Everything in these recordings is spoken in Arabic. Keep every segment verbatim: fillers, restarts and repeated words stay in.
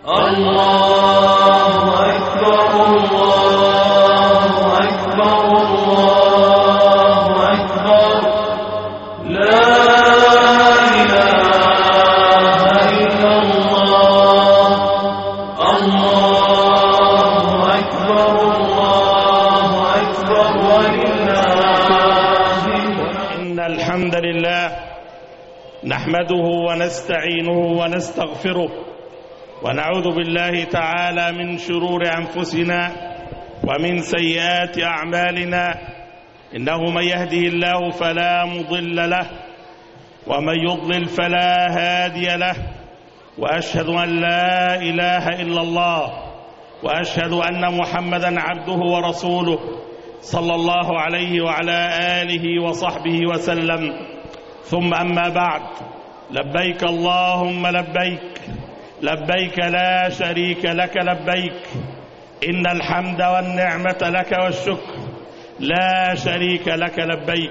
الله أكبر الله أكبر الله أكبر لا إله إلا الله الله أكبر الله أكبر ولله. إن الحمد لله نحمده ونستعينه ونستغفره ونعوذ بالله تعالى من شرور أنفسنا ومن سيئات أعمالنا، إنه من يهده الله فلا مضل له ومن يضلل فلا هادي له، وأشهد أن لا إله إلا الله وأشهد أن محمدا عبده ورسوله صلى الله عليه وعلى آله وصحبه وسلم. ثم أما بعد، لبيك اللهم لبيك لبيك لا شريك لك لبيك، إن الحمد والنعمة لك والشكر لا شريك لك لبيك.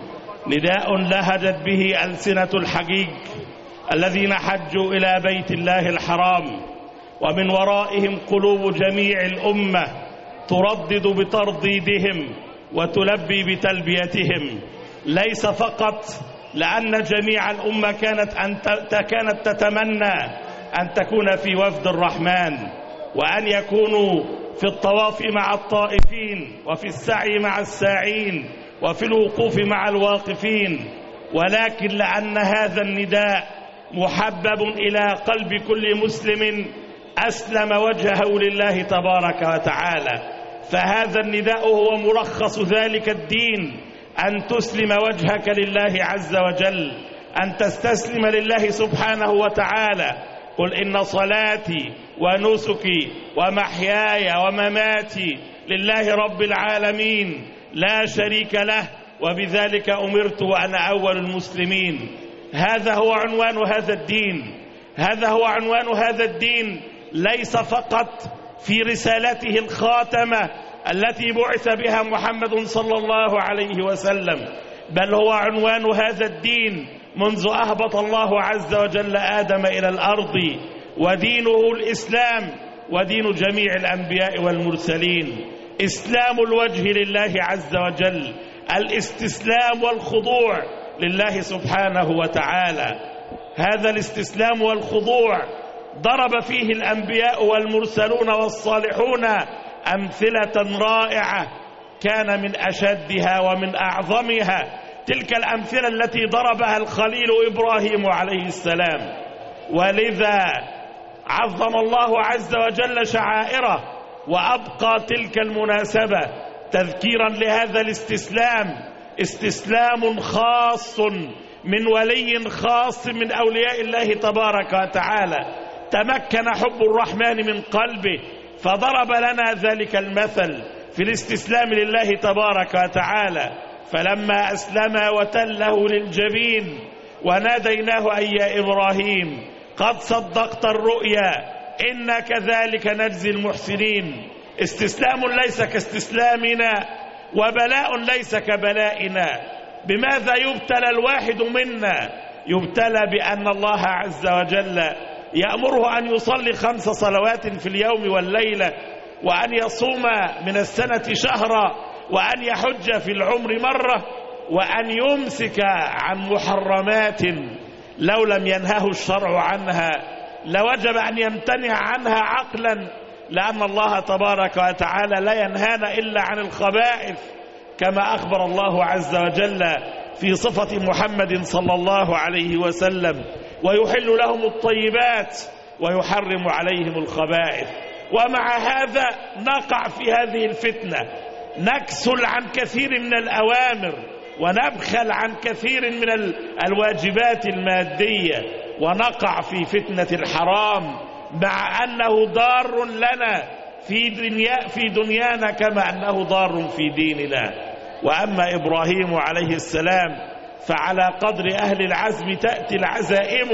نداء لهجت به ألسنة الحجيج الذين حجوا إلى بيت الله الحرام، ومن ورائهم قلوب جميع الأمة تردد بترديدهم وتلبي بتلبيتهم، ليس فقط لأن جميع الأمة كانت أن كانت تتمنى أن تكون في وفد الرحمن، وأن يكونوا في الطواف مع الطائفين، وفي السعي مع الساعين، وفي الوقوف مع الواقفين، ولكن لأن هذا النداء محبب إلى قلب كل مسلم أسلم وجهه لله تبارك وتعالى. فهذا النداء هو ملخص ذلك الدين، أن تسلم وجهك لله عز وجل، أن تستسلم لله سبحانه وتعالى. قل إن صلاتي ونسكي ومحياي ومماتي لله رب العالمين لا شريك له، وبذلك أمرت وأنا أول المسلمين. هذا هو عنوان هذا الدين، هذا هو عنوان هذا الدين، ليس فقط في رسالته الخاتمة التي بعث بها محمد صلى الله عليه وسلم، بل هو عنوان هذا الدين منذ أهبط الله عز وجل آدم إلى الأرض، ودينه الإسلام ودين جميع الأنبياء والمرسلين. إسلام الوجه لله عز وجل، الاستسلام والخضوع لله سبحانه وتعالى. هذا الاستسلام والخضوع ضرب فيه الأنبياء والمرسلون والصالحون أمثلة رائعة كان من أشدها ومن أعظمها تلك الأمثلة التي ضربها الخليل إبراهيم عليه السلام. ولذا عظم الله عز وجل شعائره وأبقى تلك المناسبة تذكيرا لهذا الاستسلام، استسلام خاص من ولي خاص من أولياء الله تبارك وتعالى، تمكن حب الرحمن من قلبه فضرب لنا ذلك المثل في الاستسلام لله تبارك وتعالى. فلما أسلم وتله للجبين وناديناه أي يا إبراهيم قد صدقت الرؤيا إنا كذلك نجزي المحسنين. استسلام ليس كاستسلامنا، وبلاء ليس كبلائنا. بماذا يبتلى الواحد منا؟ يبتلى بأن الله عز وجل يأمره أن يصلي خمس صلوات في اليوم والليلة، وأن يصوم من السنة شهرا، وأن يحج في العمر مرة، وأن يمسك عن محرمات لو لم ينهه الشرع عنها لوجب أن يمتنع عنها عقلا، لأن الله تبارك وتعالى لا ينهانا إلا عن الخبائث، كما أخبر الله عز وجل في صفة محمد صلى الله عليه وسلم: ويحل لهم الطيبات ويحرم عليهم الخبائث. ومع هذا نقع في هذه الفتنة، نكسل عن كثير من الأوامر ونبخل عن كثير من الواجبات المادية، ونقع في فتنة الحرام مع أنه ضار لنا في دنيا في دنيانا كما أنه ضار في ديننا. وأما إبراهيم عليه السلام فعلى قدر أهل العزم تأتي العزائم،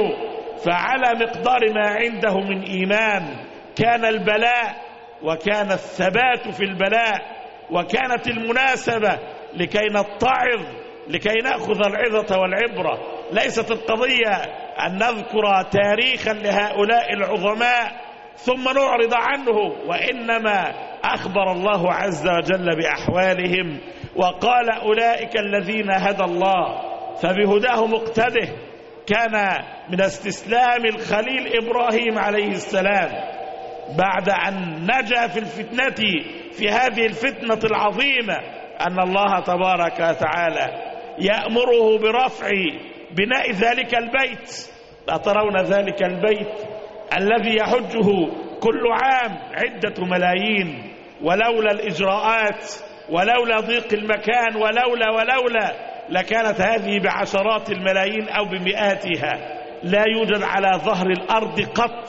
فعلى مقدار ما عنده من إيمان كان البلاء وكان الثبات في البلاء، وكانت المناسبة لكي نتعظ، لكي نأخذ العظة والعبرة. ليست القضية أن نذكر تاريخا لهؤلاء العظماء ثم نعرض عنه، وإنما أخبر الله عز وجل بأحوالهم وقال أولئك الذين هدى الله فبهداه مقتده. كان من استسلام الخليل إبراهيم عليه السلام بعد أن نجا في الفتنة في هذه الفتنة العظيمة أن الله تبارك وتعالى يأمره برفع بناء ذلك البيت. أترون ذلك البيت الذي يحجه كل عام عدة ملايين، ولولا الإجراءات ولولا ضيق المكان ولولا ولولا لكانت هذه بعشرات الملايين أو بمئاتها. لا يوجد على ظهر الأرض قط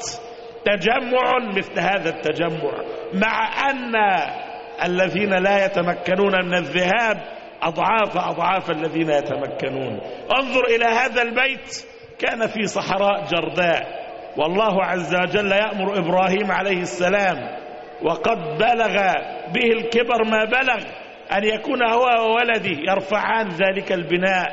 تجمع مثل هذا التجمع، مع أن الذين لا يتمكنون من الذهاب أضعاف أضعاف الذين يتمكنون. انظر إلى هذا البيت، كان في صحراء جرداء، والله عز وجل يأمر إبراهيم عليه السلام وقد بلغ به الكبر ما بلغ أن يكون هو وولده يرفعان ذلك البناء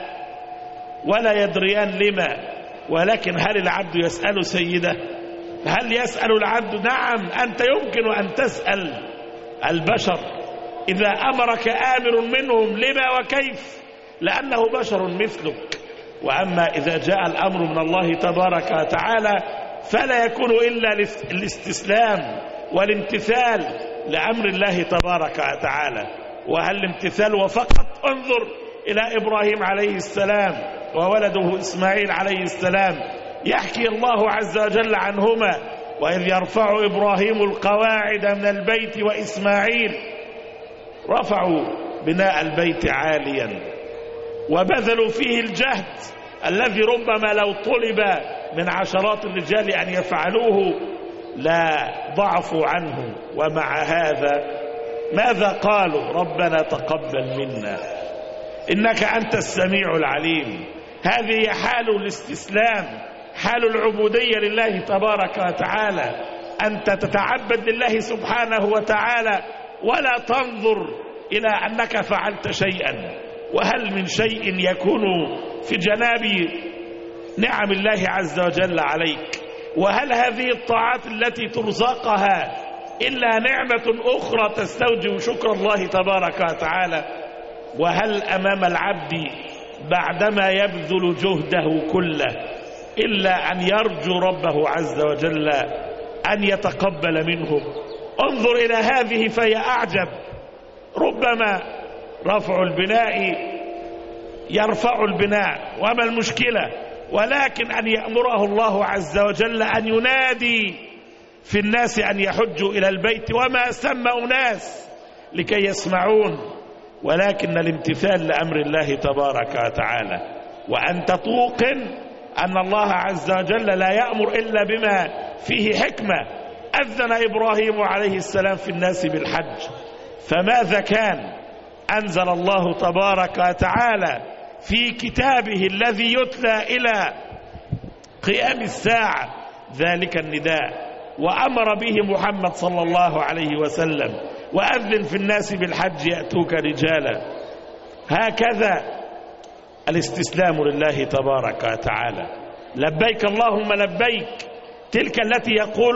ولا يدريان لما. ولكن هل العبد يسأل سيده؟ هل يسأل العبد؟ نعم، أنت يمكن أن تسأل البشر إذا أمرك آمر منهم لما وكيف، لأنه بشر مثلك. وأما إذا جاء الأمر من الله تبارك وتعالى فلا يكون إلا الاستسلام والامتثال لأمر الله تبارك وتعالى. وهل الامتثال وفقط؟ انظر إلى إبراهيم عليه السلام وولده إسماعيل عليه السلام، يحكي الله عز وجل عنهما: وإذ يرفع إبراهيم القواعد من البيت وإسماعيل. رفعوا بناء البيت عاليا وبذلوا فيه الجهد الذي ربما لو طلب من عشرات الرجال أن يفعلوه لا ضعفوا عنه. ومع هذا ماذا قالوا؟ ربنا تقبل منا إنك أنت السميع العليم. هذه حال الاستسلام، حال العبودية لله تبارك وتعالى، أنت تتعبد لله سبحانه وتعالى ولا تنظر إلى أنك فعلت شيئا. وهل من شيء يكون في جناب نعم الله عز وجل عليك؟ وهل هذه الطاعات التي ترزقها إلا نعمة أخرى تستوجب شكر الله تبارك وتعالى؟ وهل أمام العبد بعدما يبذل جهده كله إلا أن يرجو ربه عز وجل أن يتقبل منه؟ انظر إلى هذه فهي أعجب. ربما رفع البناء يرفع البناء وما المشكلة، ولكن أن يأمره الله عز وجل أن ينادي في الناس أن يحجوا إلى البيت وما سمى أناس لكي يسمعون، ولكن الامتثال لأمر الله تبارك وتعالى. وأنت توقن أن الله عز وجل لا يأمر إلا بما فيه حكمة. أذن إبراهيم عليه السلام في الناس بالحج، فماذا كان؟ أنزل الله تبارك وتعالى في كتابه الذي يتلى إلى قيام الساعة ذلك النداء، وأمر به محمد صلى الله عليه وسلم: وأذن في الناس بالحج يأتوك رجالا. هكذا الاستسلام لله تبارك وتعالى. لبيك اللهم لبيك، تلك التي يقول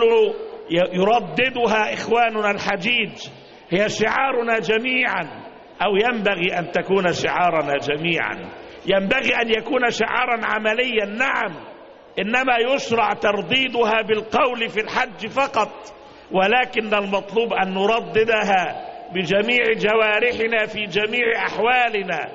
يرددها إخواننا الحجيج هي شعارنا جميعا، أو ينبغي أن تكون شعارنا جميعا. ينبغي أن يكون شعارا عمليا، نعم، إنما يشرع ترديدها بالقول في الحج فقط، ولكن المطلوب أن نرددها بجميع جوارحنا في جميع أحوالنا.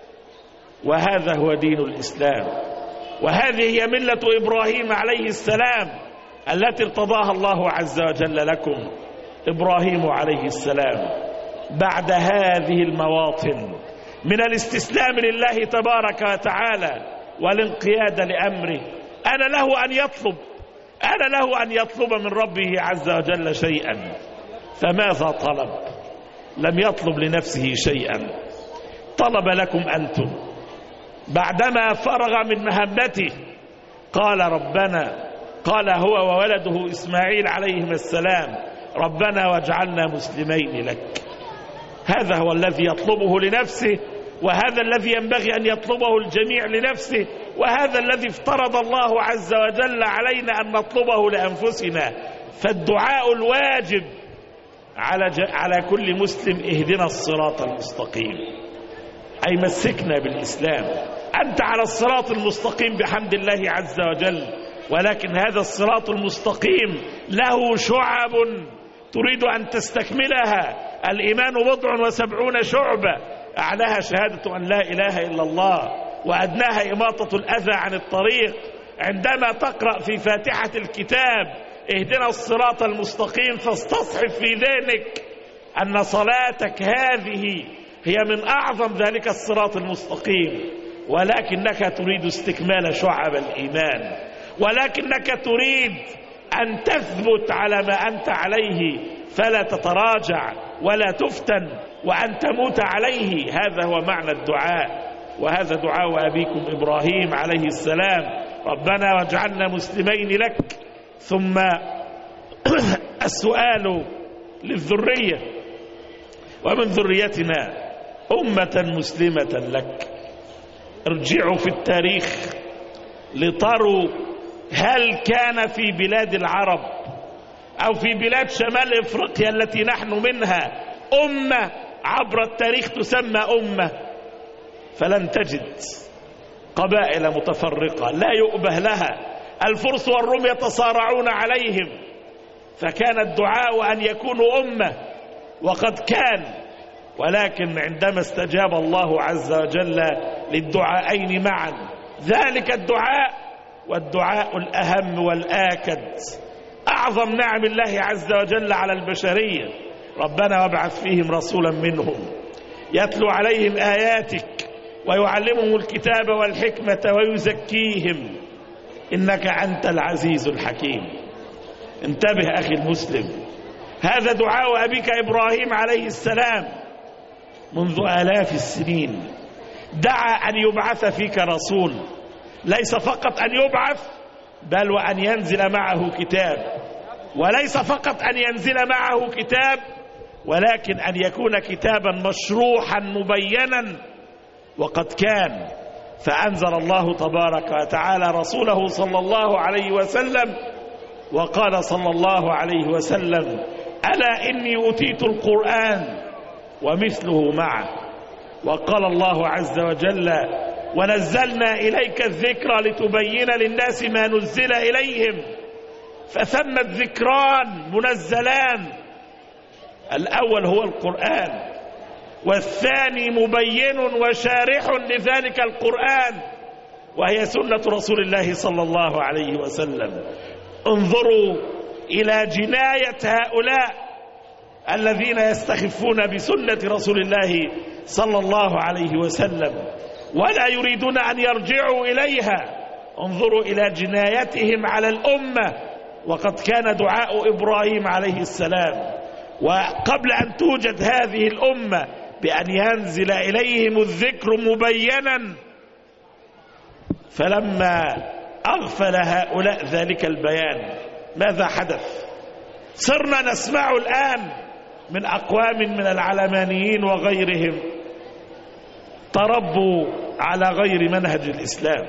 وهذا هو دين الإسلام، وهذه هي ملة إبراهيم عليه السلام التي ارتضاها الله عز وجل لكم. إبراهيم عليه السلام بعد هذه المواطن من الاستسلام لله تبارك وتعالى والانقياد لأمره، أنا له أن يطلب أنا له أن يطلب من ربه عز وجل شيئا. فماذا طلب؟ لم يطلب لنفسه شيئا، طلب لكم أنتم. بعدما فرغ من مهمته قال ربنا قال هو وولده إسماعيل عليهما السلام: ربنا واجعلنا مسلمين لك. هذا هو الذي يطلبه لنفسه، وهذا الذي ينبغي أن يطلبه الجميع لنفسه، وهذا الذي افترض الله عز وجل علينا أن نطلبه لأنفسنا. فالدعاء الواجب على على كل مسلم اهدنا الصراط المستقيم، أي مسكنا بالإسلام. أنت على الصراط المستقيم بحمد الله عز وجل، ولكن هذا الصراط المستقيم له شعب تريد أن تستكملها. الإيمان بضع وسبعون شعبة، أعلاها شهادة أن لا إله إلا الله، وأدناها إماطة الأذى عن الطريق. عندما تقرأ في فاتحة الكتاب اهدنا الصراط المستقيم فاستصحب في ذهنك أن صلاتك هذه هي من أعظم ذلك الصراط المستقيم، ولكنك تريد استكمال شعب الإيمان، ولكنك تريد أن تثبت على ما أنت عليه فلا تتراجع ولا تفتن وأن تموت عليه. هذا هو معنى الدعاء، وهذا دعاء أبيكم إبراهيم عليه السلام: ربنا واجعلنا مسلمين لك. ثم السؤال للذرية: ومن ذريتنا أمة مسلمة لك. ارجعوا في التاريخ لتروا هل كان في بلاد العرب أو في بلاد شمال إفريقيا التي نحن منها أمة عبر التاريخ تسمى أمة. فلن تجد. قبائل متفرقة لا يؤبه لها، الفرس والروم يتصارعون عليهم، فكان الدعاء أن يكونوا أمة، وقد كان. ولكن عندما استجاب الله عز وجل للدعاءين معا، ذلك الدعاء والدعاء الأهم والآكد، أعظم نعم الله عز وجل على البشرية: ربنا وابعث فيهم رسولا منهم يتلو عليهم آياتك ويعلمهم الكتاب والحكمة ويزكيهم إنك أنت العزيز الحكيم. انتبه أخي المسلم، هذا دعاء أبيك إبراهيم عليه السلام منذ آلاف السنين. دعا أن يبعث فيك رسول، ليس فقط أن يبعث بل وأن ينزل معه كتاب، وليس فقط أن ينزل معه كتاب ولكن أن يكون كتابا مشروحا مبينا. وقد كان، فأنزل الله تبارك وتعالى رسوله صلى الله عليه وسلم، وقال صلى الله عليه وسلم: ألا إني أوتيت القرآن ومثله معه. وقال الله عز وجل: ونزلنا إليك الذكر لتبين للناس ما نزل إليهم. فثم الذكران منزلان، الأول هو القرآن، والثاني مبين وشارح لذلك القرآن وهي سنة رسول الله صلى الله عليه وسلم. انظروا إلى جناية هؤلاء الذين يستخفون بسنة رسول الله صلى الله عليه وسلم ولا يريدون أن يرجعوا إليها. انظروا إلى جنايتهم على الأمة، وقد كان دعاء إبراهيم عليه السلام وقبل أن توجد هذه الأمة بأن ينزل إليهم الذكر مبينا. فلما أغفل هؤلاء ذلك البيان ماذا حدث؟ صرنا نسمع الآن من أقوام من العلمانيين وغيرهم تربوا على غير منهج الإسلام،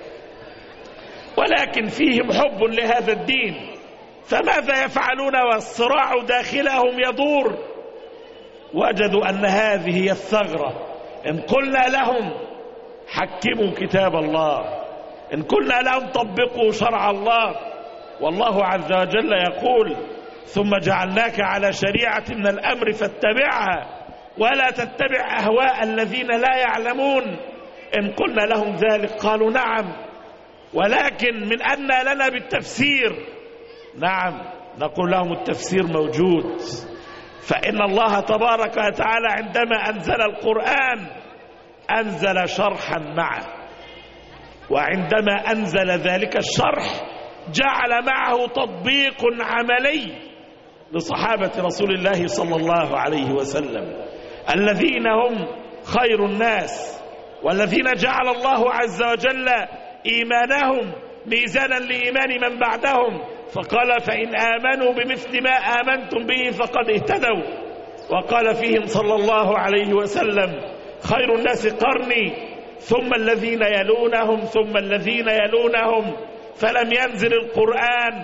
ولكن فيهم حب لهذا الدين، فماذا يفعلون والصراع داخلهم يدور؟ وجدوا أن هذه هي الثغرة. إن قلنا لهم حكموا كتاب الله، إن قلنا لهم طبقوا شرع الله، والله عز وجل يقول: ثم جعلناك على شريعة من الأمر فاتبعها ولا تتبع أهواء الذين لا يعلمون. إن قلنا لهم ذلك قالوا نعم، ولكن من أن لنا بالتفسير؟ نعم، نقول لهم التفسير موجود. فإن الله تبارك وتعالى عندما أنزل القرآن أنزل شرحا معه، وعندما أنزل ذلك الشرح جعل معه تطبيق عملي لصحابة رسول الله صلى الله عليه وسلم الذين هم خير الناس، والذين جعل الله عز وجل إيمانهم ميزانا لإيمان من بعدهم، فقال: فإن آمنوا بمثل ما آمنتم به فقد اهتدوا. وقال فيهم صلى الله عليه وسلم: خير الناس قرني ثم الذين يلونهم ثم الذين يلونهم. فلم ينزل القرآن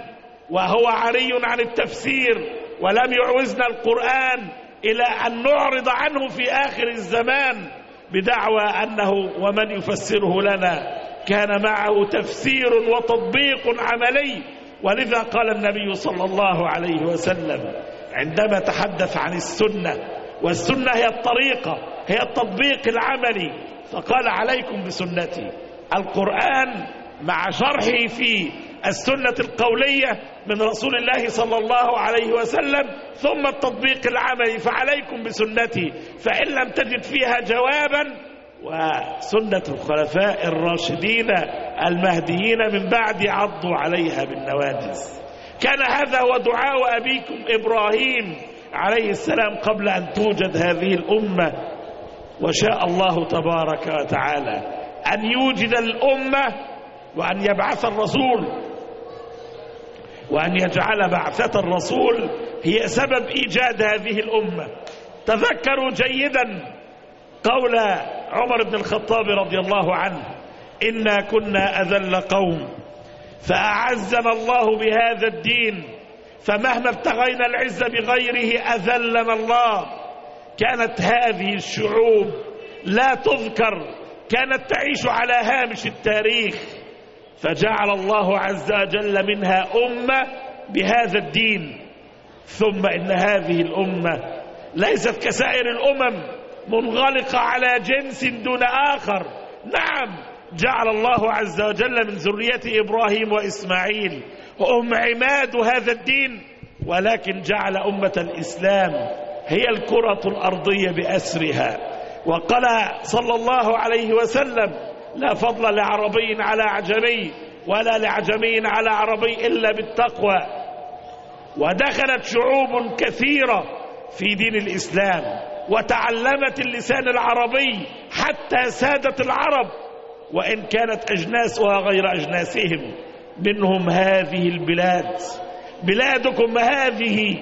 وهو عري عن التفسير، ولم يعوزنا القرآن إلى أن نعرض عنه في آخر الزمان بدعوى أنه ومن يفسره لنا كان معه تفسير وتطبيق عملي. ولذا قال النبي صلى الله عليه وسلم عندما تحدث عن السنة، والسنة هي الطريقة، هي التطبيق العملي، فقال عليكم بسنتي. القرآن مع شرحه في السنة القولية من رسول الله صلى الله عليه وسلم، ثم التطبيق العملي، فعليكم بسنتي، فإن لم تجد فيها جوابا وسنة الخلفاء الراشدين المهديين من بعد عضوا عليها بالنواجذ. كان هذا هو دعاء أبيكم إبراهيم عليه السلام قبل أن توجد هذه الأمة، وشاء الله تبارك وتعالى أن يوجد الأمة وأن يبعث الرسول، وأن يجعل بعثة الرسول هي سبب إيجاد هذه الأمة. تذكروا جيدا قول عمر بن الخطاب رضي الله عنه: إنا كنا أذل قوم فأعزنا الله بهذا الدين، فمهما ابتغينا العز بغيره أذلنا الله. كانت هذه الشعوب لا تذكر، كانت تعيش على هامش التاريخ، فجعل الله عز وجل منها أمة بهذا الدين. ثم إن هذه الأمة ليست كسائر الأمم منغلقة على جنس دون آخر. نعم، جعل الله عز وجل من ذرية إبراهيم وإسماعيل هم عماد هذا الدين، ولكن جعل أمة الإسلام هي الكرة الأرضية بأسرها. وقال صلى الله عليه وسلم: لا فضل لعربي على عجمي ولا لعجمي على عربي إلا بالتقوى. ودخلت شعوب كثيرة في دين الإسلام وتعلمت اللسان العربي حتى سادت العرب، وإن كانت أجناسها غير أجناسهم. منهم هذه البلاد، بلادكم هذه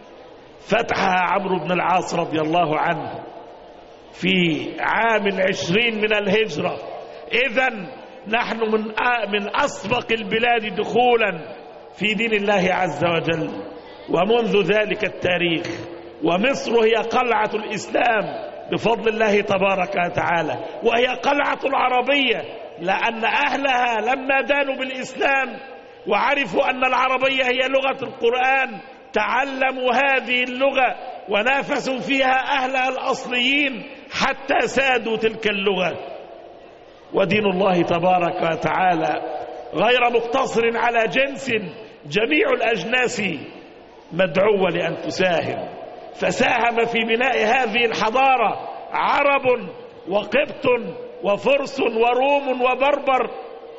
فتحها عمرو بن العاص رضي الله عنه في عام عشرين من الهجرة. إذن نحن من من أسبق البلاد دخولا في دين الله عز وجل، ومنذ ذلك التاريخ ومصر هي قلعة الإسلام بفضل الله تبارك وتعالى، وهي قلعة العربية، لأن أهلها لما دانوا بالإسلام وعرفوا أن العربية هي لغة القرآن تعلموا هذه اللغة ونافسوا فيها أهلها الأصليين حتى سادوا تلك اللغة. ودين الله تبارك وتعالى غير مقتصر على جنس، جميع الأجناس مدعوة لأن تساهم، فساهم في بناء هذه الحضارة عرب وقبط وفرس وروم وبربر.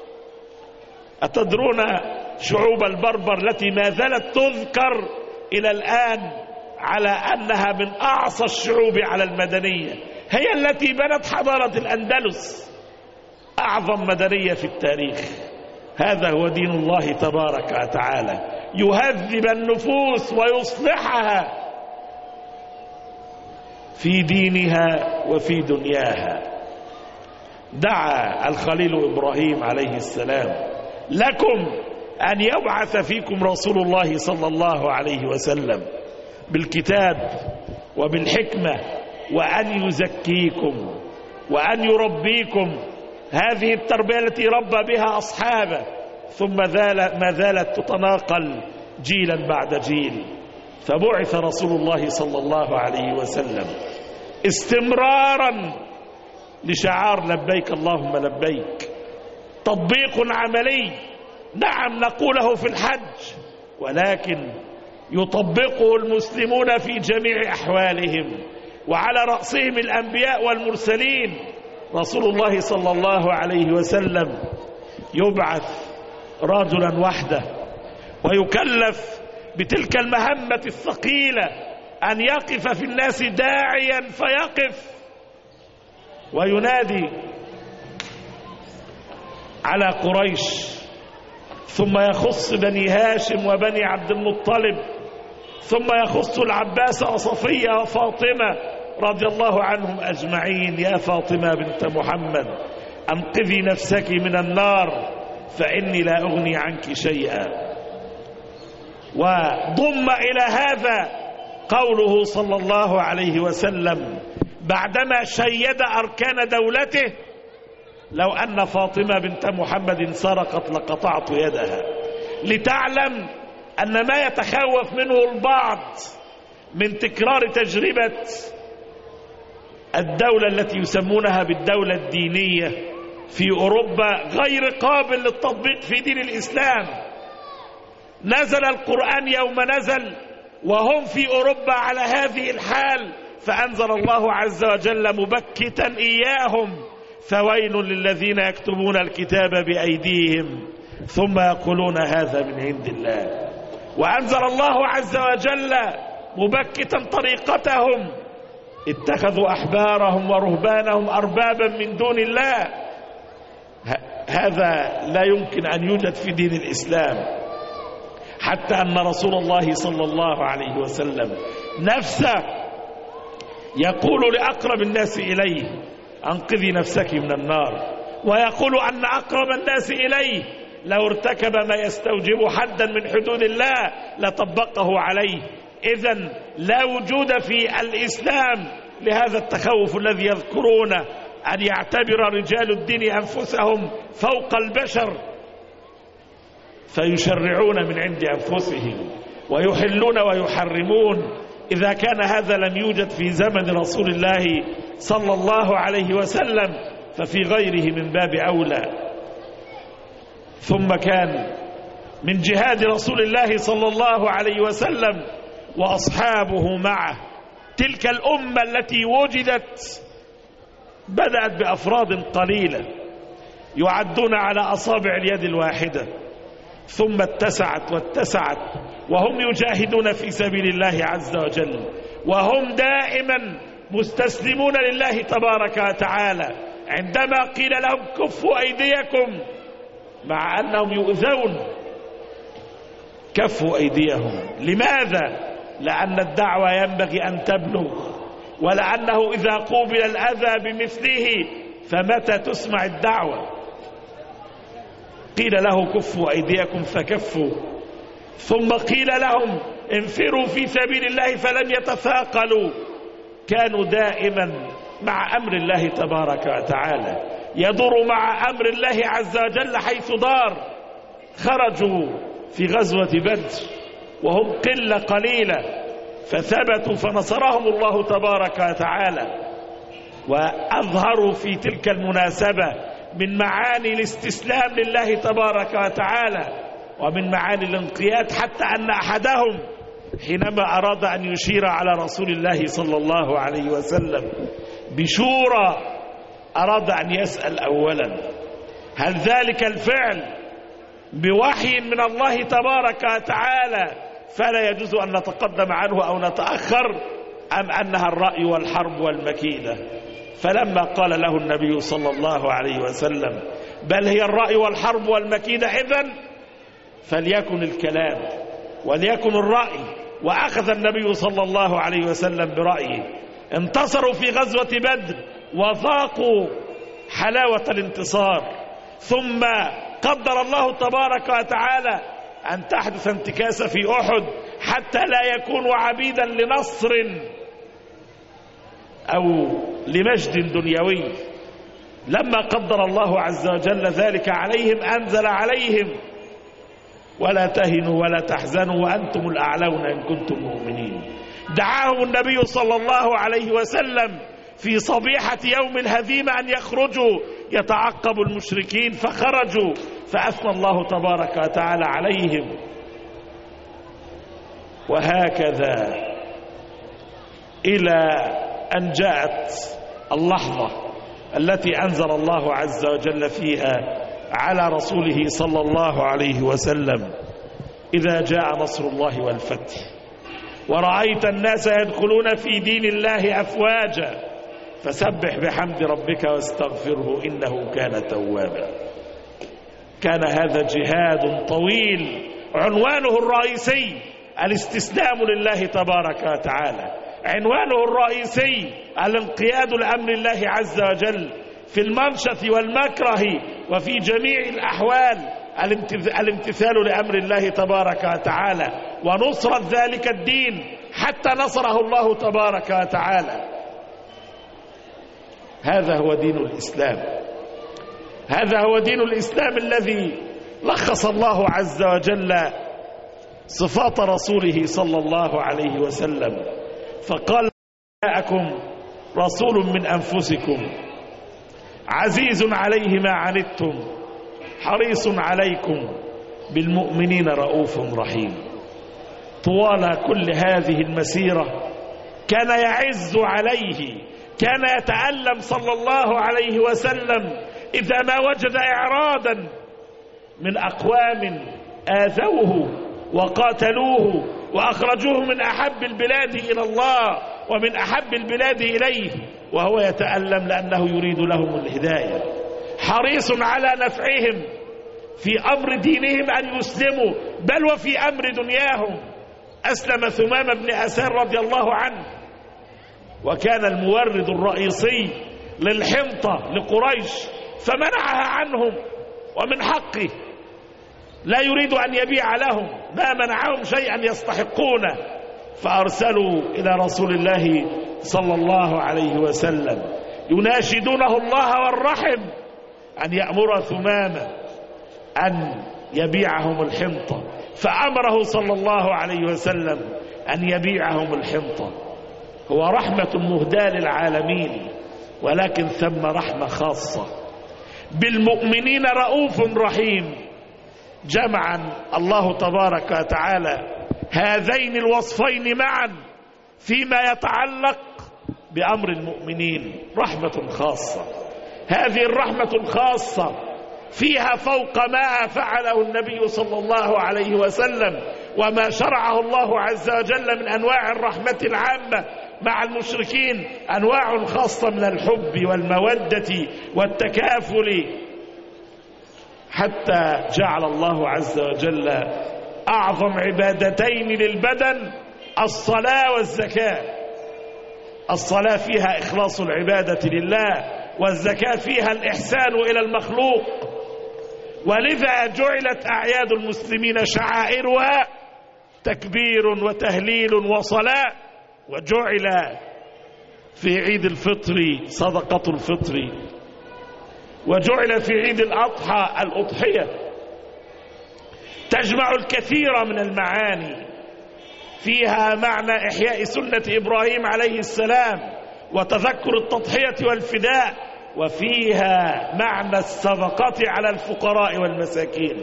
أتدرون شعوب البربر التي ما زالت تذكر إلى الآن على أنها من أعصى الشعوب على المدنية، هي التي بنت حضارة الأندلس، أعظم مدنية في التاريخ. هذا هو دين الله تبارك وتعالى، يهذب النفوس ويصلحها في دينها وفي دنياها. دعا الخليل إبراهيم عليه السلام لكم أن يبعث فيكم رسول الله صلى الله عليه وسلم بالكتاب وبالحكمة، وأن يزكيكم وأن يربيكم هذه التربية التي ربى بها أصحابه، ثم ما زالت تتناقل جيلا بعد جيل. فبعث رسول الله صلى الله عليه وسلم استمرارا لشعار لبيك اللهم لبيك، تطبيق عملي. نعم نقوله في الحج، ولكن يطبقه المسلمون في جميع أحوالهم، وعلى رأسهم الأنبياء والمرسلين. رسول الله صلى الله عليه وسلم يبعث رجلا وحده ويكلف بتلك المهمة الثقيلة أن يقف في الناس داعيا فيقف وينادي على قريش، ثم يخص بني هاشم وبني عبد المطلب، ثم يخص العباس وصفية وفاطمة رضي الله عنهم أجمعين. يا فاطمة بنت محمد أنقذي نفسك من النار فإني لا أغني عنك شيئا. وضم إلى هذا قوله صلى الله عليه وسلم بعدما شيد أركان دولته: لو أن فاطمة بنت محمد سرقت لقطعت يدها، لتعلم أن ما يتخوف منه البعض من تكرار تجربة الدولة التي يسمونها بالدولة الدينية في أوروبا غير قابل للتطبيق في دين الإسلام. نزل القرآن يوم نزل وهم في أوروبا على هذه الحال، فأنزل الله عز وجل مبكتا إياهم: فويل للذين يكتبون الكتاب بأيديهم ثم يقولون هذا من عند الله. وأنزل الله عز وجل مبكتا طريقتهم: اتخذوا أحبارهم ورهبانهم أربابا من دون الله. هذا لا يمكن أن يوجد في دين الإسلام، حتى أن رسول الله صلى الله عليه وسلم نفسه يقول لأقرب الناس إليه: أنقذي نفسك من النار، ويقول أن أقرب الناس إليه لو ارتكب ما يستوجب حدا من حدود الله لطبقه عليه. إذن لا وجود في الإسلام لهذا التخوف الذي يذكرونه، أن يعتبر رجال الدين أنفسهم فوق البشر فيشرعون من عند أنفسهم ويحلون ويحرمون. إذا كان هذا لم يوجد في زمن رسول الله صلى الله عليه وسلم ففي غيره من باب أولى. ثم كان من جهاد رسول الله صلى الله عليه وسلم وأصحابه معه تلك الأمة التي وجدت بدأت بأفراد قليلة يعدون على أصابع اليد الواحدة، ثم اتسعت واتسعت وهم يجاهدون في سبيل الله عز وجل، وهم دائما مستسلمون لله تبارك وتعالى. عندما قيل لهم كفوا أيديكم مع أنهم يؤذون كفوا أيديهم. لماذا؟ لأن الدعوة ينبغي أن تبلغ، ولأنه إذا قوبل الأذى بمثله فمتى تسمع الدعوة؟ قيل له كفوا أيديكم فكفوا، ثم قيل لهم انفروا في سبيل الله فلم يتثاقلوا. كانوا دائما مع أمر الله تبارك وتعالى، يدور مع أمر الله عز وجل حيث دار. خرجوا في غزوة بدر وهم قلة قليلة فثبتوا فنصرهم الله تبارك وتعالى، وأظهروا في تلك المناسبة من معاني الاستسلام لله تبارك وتعالى ومن معاني الانقياد، حتى أن أحدهم حينما أراد أن يشير على رسول الله صلى الله عليه وسلم بشورى أراد أن يسأل أولا: هل ذلك الفعل بوحي من الله تبارك وتعالى فلا يجوز أن نتقدم عنه أو نتأخر، أم أنها الرأي والحرب والمكيدة؟ فلما قال له النبي صلى الله عليه وسلم: بل هي الرأي والحرب والمكيدة، إذن فليكن الكلام وليكن الرأي. وأخذ النبي صلى الله عليه وسلم برأيه. انتصروا في غزوة بدر وذاقوا حلاوة الانتصار، ثم قدر الله تبارك وتعالى أن تحدث انتكاسة في أحد حتى لا يكونوا عبيدا لنصر أو لمجد دنيوي. لما قدر الله عز وجل ذلك عليهم أنزل عليهم: ولا تهنوا ولا تحزنوا وأنتم الأعلون إن كنتم مؤمنين. دعاهم النبي صلى الله عليه وسلم في صبيحة يوم الهزيمة أن يخرجوا يتعقبوا المشركين، فخرجوا فأثنى الله تبارك وتعالى عليهم. وهكذا إلى أن جاءت اللحظة التي أنزل الله عز وجل فيها على رسوله صلى الله عليه وسلم: إذا جاء نصر الله والفتح ورأيت الناس يدخلون في دين الله أفواجا فسبح بحمد ربك واستغفره إنه كان توابا. كان هذا جهاد طويل عنوانه الرئيسي الاستسلام لله تبارك وتعالى، عنوانه الرئيسي الانقياد لأمر الله عز وجل في المنشط والمكره وفي جميع الأحوال، الامتثال لأمر الله تبارك وتعالى. ونصرة ذلك الدين حتى نصره الله تبارك وتعالى. هذا هو دين الإسلام، هذا هو دين الإسلام الذي لخص الله عز وجل صفات رسوله صلى الله عليه وسلم، فقال: جاءكم رسول من أنفسكم عزيز عليه ما عنتم حريص عليكم بالمؤمنين رؤوف رحيم. طوال كل هذه المسيرة كان يعز عليه، كان يتألم صلى الله عليه وسلم إذا ما وجد إعراضا من أقوام آذوه وقاتلوه وأخرجوه من أحب البلاد إلى الله ومن أحب البلاد إليه، وهو يتألم لأنه يريد لهم الهداية، حريص على نفعهم في أمر دينهم أن يسلموا، بل وفي أمر دنياهم. أسلم ثمام بن أسار رضي الله عنه، وكان المورد الرئيسي للحنطة لقريش، فمنعها عنهم ومن حقه، لا يريد أن يبيع لهم، ما منعهم شيئا يستحقونه، فأرسلوا إلى رسول الله صلى الله عليه وسلم يناشدونه الله والرحم أن يأمر ثمامة أن يبيعهم الحنطة، فأمره صلى الله عليه وسلم أن يبيعهم الحنطة. هو رحمة مهداة للعالمين، ولكن ثم رحمة خاصة بالمؤمنين رؤوف رحيم. جمعا الله تبارك وتعالى هذين الوصفين معا فيما يتعلق بأمر المؤمنين، رحمة خاصة. هذه الرحمة الخاصة فيها فوق ما فعله النبي صلى الله عليه وسلم وما شرعه الله عز وجل من أنواع الرحمة العامة مع المشركين، أنواع خاصة من الحب والمودة والتكافل، حتى جعل الله عز وجل أعظم عبادتين للبدن الصلاة والزكاة. الصلاة فيها إخلاص العبادة لله، والزكاة فيها الإحسان إلى المخلوق، ولذا جعلت أعياد المسلمين شعائرها تكبير وتهليل وصلاة، وجعل في عيد الفطر صدقة الفطر، وجعل في عيد الأضحى الأضحية، تجمع الكثير من المعاني، فيها معنى إحياء سنة إبراهيم عليه السلام وتذكر التضحية والفداء، وفيها معنى الصدقة على الفقراء والمساكين.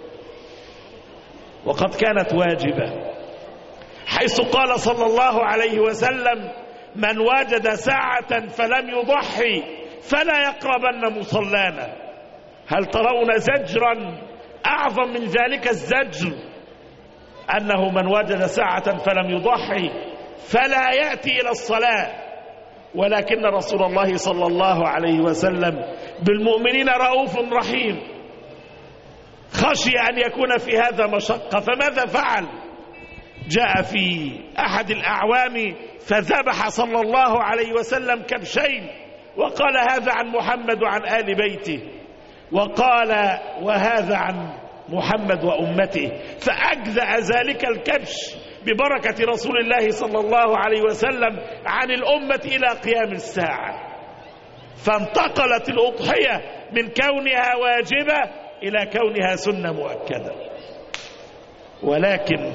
وقد كانت واجبة، حيث قال صلى الله عليه وسلم: من وجد ساعة فلم يضحي فلا يقربن مصلانا. هل ترون زجرا أعظم من ذلك الزجر؟ أنه من وجد ساعة فلم يضحي فلا يأتي إلى الصلاة. ولكن رسول الله صلى الله عليه وسلم بالمؤمنين رؤوف رحيم، خشي أن يكون في هذا مشقة، فماذا فعل؟ جاء في أحد الأعوام فذبح صلى الله عليه وسلم كبشين، وقال: هذا عن محمد وعن آل بيته، وقال: وهذا عن محمد وأمته، فأجزأ ذلك الكبش ببركة رسول الله صلى الله عليه وسلم عن الأمة إلى قيام الساعة. فانتقلت الأضحية من كونها واجبة إلى كونها سنة مؤكدة. ولكن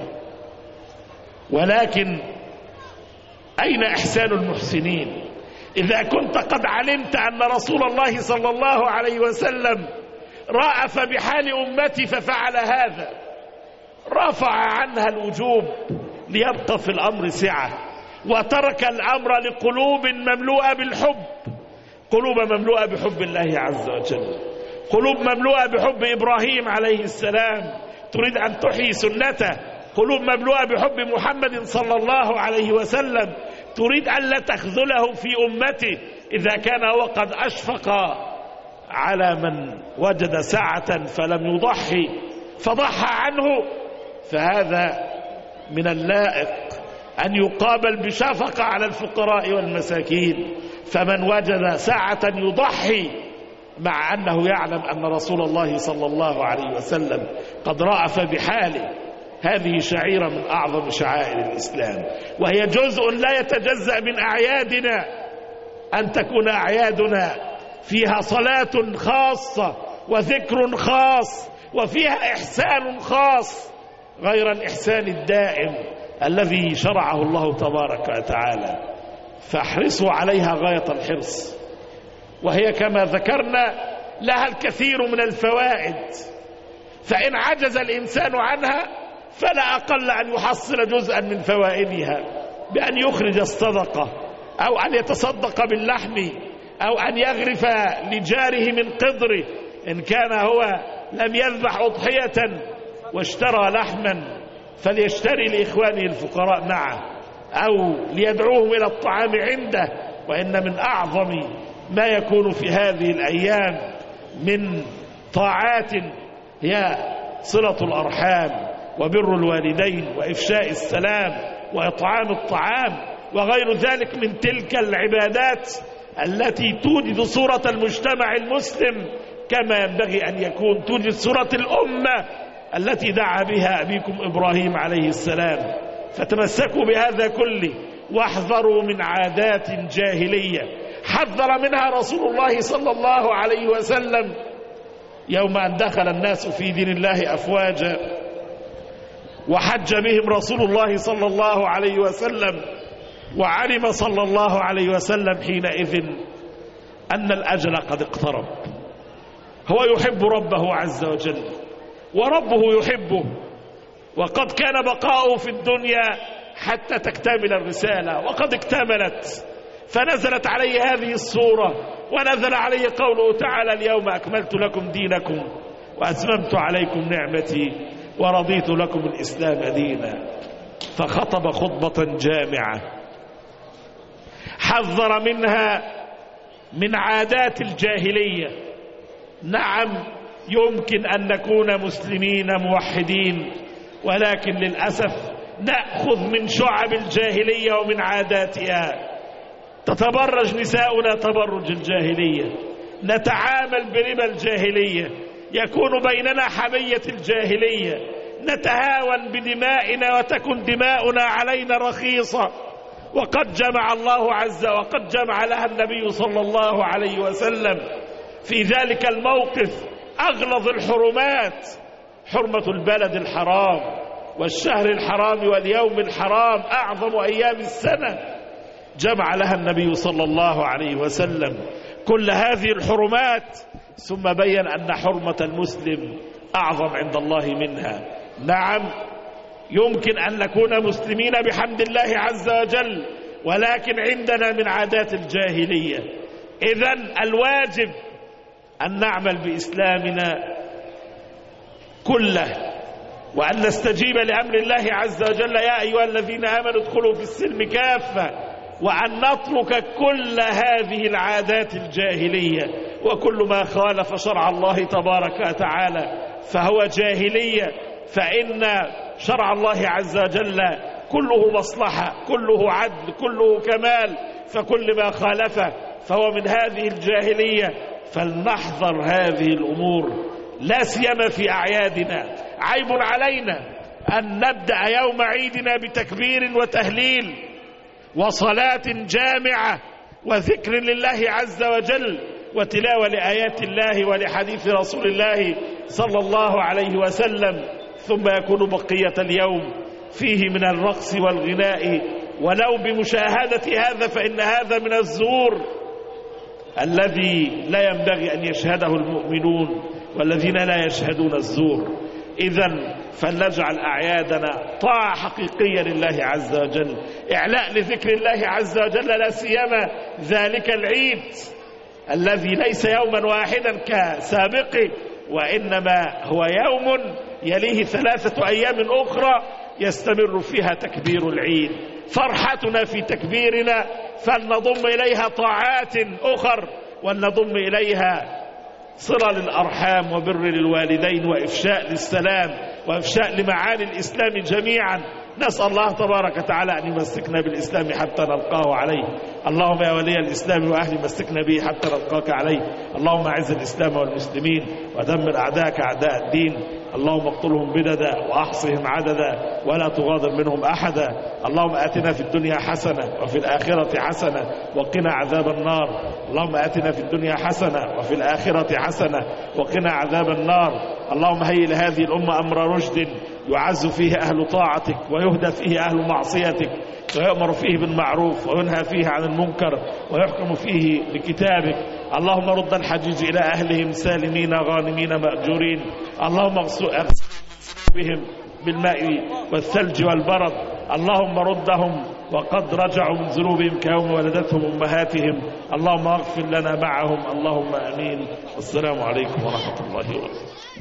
ولكن أين إحسان المحسنين؟ إذا كنت قد علمت أن رسول الله صلى الله عليه وسلم رأف بحال أمتي ففعل هذا، رفع عنها الوجوب ليبقى في الأمر سعة، وترك الأمر لقلوب مملوءة بالحب، قلوب مملوءة بحب الله عز وجل، قلوب مملوءة بحب إبراهيم عليه السلام تريد أن تحيي سنته، قلوب مملوءة بحب محمد صلى الله عليه وسلم تريد أن لا تخذله في أمته إذا كان هو قد أشفق على من وجد ساعة فلم يضحي فضحى عنه. فهذا من اللائق أن يقابل بشفقة على الفقراء والمساكين. فمن وجد ساعة يضحي مع أنه يعلم أن رسول الله صلى الله عليه وسلم قد رأف بحاله هذه شعيرة من أعظم شعائر الإسلام، وهي جزء لا يتجزأ من أعيادنا، أن تكون أعيادنا فيها صلاة خاصة وذكر خاص وفيها إحسان خاص غير الإحسان الدائم الذي شرعه الله تبارك وتعالى. فاحرصوا عليها غاية الحرص، وهي كما ذكرنا لها الكثير من الفوائد، فإن عجز الإنسان عنها فلا أقل أن يحصل جزءا من فوائدها بأن يخرج الصدقة، أو أن يتصدق باللحم، أو أن يغرف لجاره من قدره إن كان هو لم يذبح أضحية واشترى لحما فليشتري لإخوانه الفقراء معه، أو ليدعوهم إلى الطعام عنده. وإن من أعظم ما يكون في هذه الأيام من طاعات هي صلة الأرحام وبر الوالدين وإفشاء السلام وإطعام الطعام وغير ذلك من تلك العبادات التي توجد صورة المجتمع المسلم كما ينبغي أن يكون، توجد صورة الأمة التي دعا بها أبيكم إبراهيم عليه السلام. فتمسكوا بهذا كله واحذروا من عادات جاهلية حذر منها رسول الله صلى الله عليه وسلم يوم أن دخل الناس في دين الله أفواجا، وحج بهم رسول الله صلى الله عليه وسلم، وعلم صلى الله عليه وسلم حينئذ أن الأجل قد اقترب. هو يحب ربه عز وجل وربه يحبه، وقد كان بقاؤه في الدنيا حتى تكتمل الرسالة، وقد اكتملت، فنزلت عليه هذه السورة، ونزل عليه قوله تعالى: اليوم أكملت لكم دينكم وأتممت عليكم نعمتي ورضيت لكم الإسلام دينا. فخطب خطبة جامعة حذر منها من عادات الجاهلية. نعم يمكن أن نكون مسلمين موحدين، ولكن للأسف نأخذ من شعب الجاهلية ومن عاداتها. تتبرج نساؤنا تبرج الجاهلية، نتعامل بربا الجاهلية، يكون بيننا حمية الجاهلية، نتهاون بدمائنا وتكن دماؤنا علينا رخيصة. وقد جمع الله عز وقد جمع لها النبي صلى الله عليه وسلم في ذلك الموقف أغلظ الحرمات، حرمة البلد الحرام والشهر الحرام واليوم الحرام، أعظم أيام السنة، جمع لها النبي صلى الله عليه وسلم كل هذه الحرمات، ثم بين أن حرمة المسلم أعظم عند الله منها. نعم يمكن أن نكون مسلمين بحمد الله عز وجل، ولكن عندنا من عادات الجاهلية. إذن الواجب أن نعمل بإسلامنا كله، وأن نستجيب لأمر الله عز وجل: يا أيها الذين آمنوا ادخلوا في السلم كافة، وأن نترك كل هذه العادات الجاهلية، وكل ما خالف شرع الله تبارك وتعالى فهو جاهلية، فإن شرع الله عز وجل كله مصلحة، كله عدل، كله كمال، فكل ما خالفه فهو من هذه الجاهلية. فلنحذر هذه الأمور لا سيما في أعيادنا. عيب علينا أن نبدأ يوم عيدنا بتكبير وتهليل وصلاة جامعة وذكر لله عز وجل وتلاوة لآيات الله ولحديث رسول الله صلى الله عليه وسلم، ثم يكون بقية اليوم فيه من الرقص والغناء، ولو بمشاهدة هذا فإن هذا من الزور الذي لا ينبغي أن يشهده المؤمنون والذين لا يشهدون الزور. إذن فلنجعل أعيادنا طاعة حقيقية لله عز وجل، إعلاء لذكر الله عز وجل، لا سيما ذلك العيد الذي ليس يوما واحدا كسابقه، وإنما هو يوم يليه ثلاثة أيام أخرى يستمر فيها تكبير العيد. فرحتنا في تكبيرنا فلنضم إليها طاعات أخر، ولنضم إليها صلة للأرحام وبر للوالدين وإفشاء للسلام وإفشاء لمعاني الإسلام جميعا. نسأل الله تبارك وتعالى أن يمسكنا بالإسلام حتى نلقاه عليه. اللهم يا ولي الإسلام وأهل مسكنا به حتى نلقاك عليه. اللهم أعز الإسلام والمسلمين ودمر أعداءك أعداء الدين. اللهم اقتلهم بددا وأحصهم عددا ولا تغادر منهم أحدا. اللهم آتنا في الدنيا حسنة وفي الآخرة حسنة وقنا عذاب النار. اللهم آتنا في الدنيا حسنة وفي الآخرة حسنة وقنا عذاب النار. اللهم هيئ لهذه الأمة أمر رشد يعز فيه أهل طاعتك ويهدى فيه أهل معصيتك ويؤمر فيه بالمعروف وينهى فيه عن المنكر ويحكم فيه بكتابك. اللهم رد الحجيج إلى أهلهم سالمين غانمين مأجورين. اللهم اغسل بهم بالماء والثلج والبرد. اللهم ردهم وقد رجعوا من ذنوبهم كيوم ولدتهم أمهاتهم. اللهم اغفر لنا معهم. اللهم آمين. السلام عليكم ورحمة الله وبركاته.